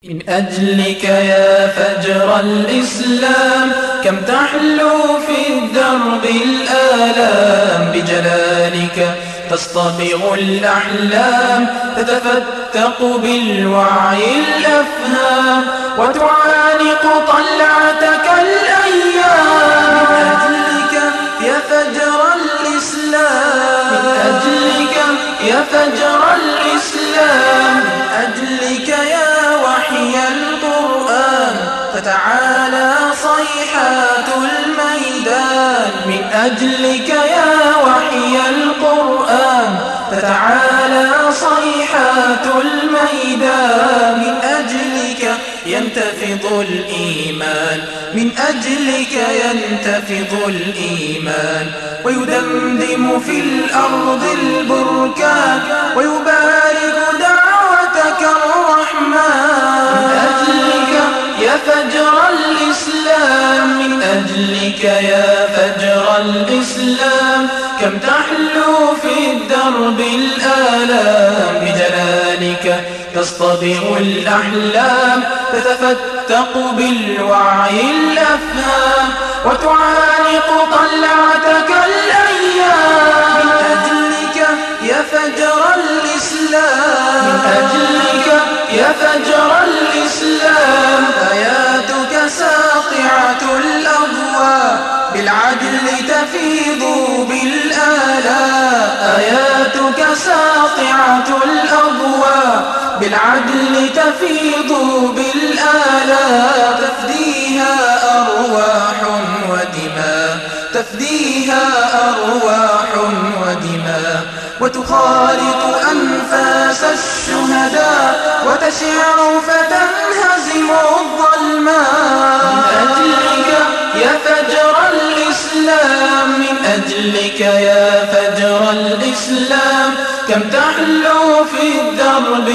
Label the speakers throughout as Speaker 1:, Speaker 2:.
Speaker 1: من أجلك يا فجر الإسلام كم تحلو في الدرب الآلام، بجلالك تصطبغ الأحلام، تتفتق بالوعي الأفهام، وتعانق طلعتك الأيام. من أجلك يا فجر الإسلام، من أجلك يا فجر الإسلام، من أجلك يا وحي القرآن فتعالى صيحات الميدان. من أجلك يا وحي القرآن تتعالى صيحات الميدان. من أجلك ينتفض الإيمان، من أجلك ينتفض الإيمان، ويدمدم في الأرض البركان، ويبارك دعوتك الرحمن. من أجلك يا فجر الإسلام، من أجلك يا فجر الإسلام كم تحلو في الدرب الآلام، بجلالك تصطبغ الأحلام، تتفتق بالوعي الأفهام، وتعانق طلعتك الأيام. من أجلك يا فجر الإسلام، من أجلك يا فجر الإسلام آياتك ساطعة الأضواء، بالعدل تفيض بالآلاء. آياتك ساطعة الأضواء، بالعدل تفيض بالآلاء. تفديها أرواح ودماء، تفديها أرواح ودماء، وتخالط أنفاس الشهداء، وتشع فتنهزم الظلماء. من أجلك يا فجر الإسلام، من أجلك يا فجر الإسلام كم تحلو في الدرب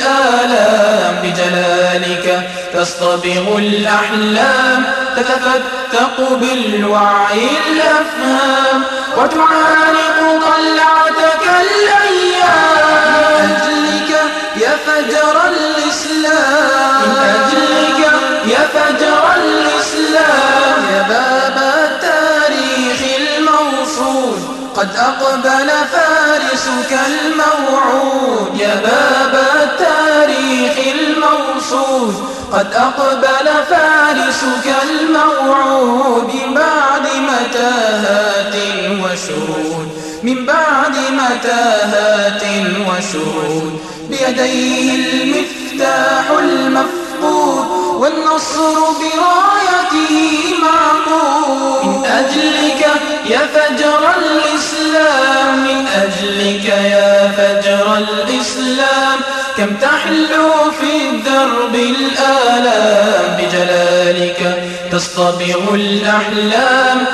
Speaker 1: الآلام، بجلالك تصطبغ الأحلام، تتفتق بالوعي الأفهام، وتعانق طلعتك الأيام. من أجلك يا فجر الإسلام، من أجلك يا فجر الإسلام يا باب التاريخ الموصول قد أقبل فارسك الموعود. يا باب التاريخ الموصول قد أقبل فارسك الموعود. من بعد متاهات وشرود، من بعد متاهات وشرود، بيديه المفتاح المفقود، والنصر برايته معقود. من أجلك يا فجر الإسلام، من أجلك يا فجر الإسلام كم تحلو في الدرب الآلام، بجلالك تصطبغ الأحلام،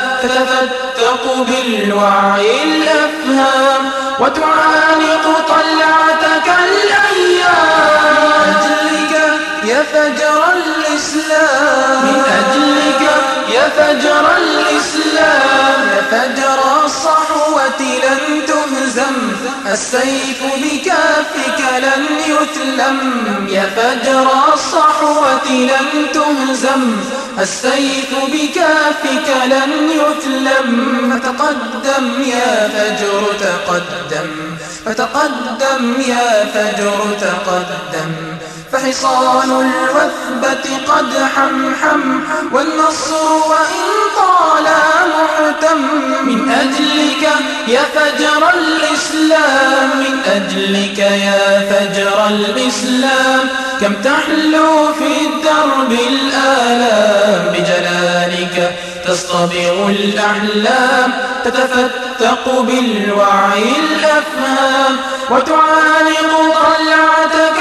Speaker 1: تتفتق بالوعي الأفهام، وتعانق طلعتك الأيام. من أجلك يا فجر الإسلام، من أجلك يا فجر الإسلام يا فجر الصحوة لن تهزم، السيف بكافك لن يتلم. يا فجر الصحوة لن تهزم، السيف بكافك لن يتلم. فتقدم يا فجر تقدم، فتقدم يا فجر تقدم، فحصان الوثبة قد حمحم، والنصر وإن طال محتم. من أجلك يا فجر الإسلام، من أجلك يا فجر الإسلام كم تحلو في الدرب الآلام، بجلالك تصطبغ الأحلام، تتفتق بالوعي الأفهام، وتعانق طلعتك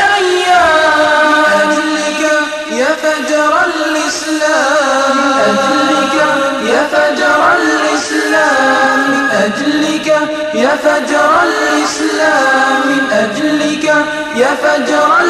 Speaker 1: الأيام. من أجلك يا فجر الإسلام، من أجلك يا فجر الإسلام، من أجلك يا فجر الإسلام، من أجلك يا فجر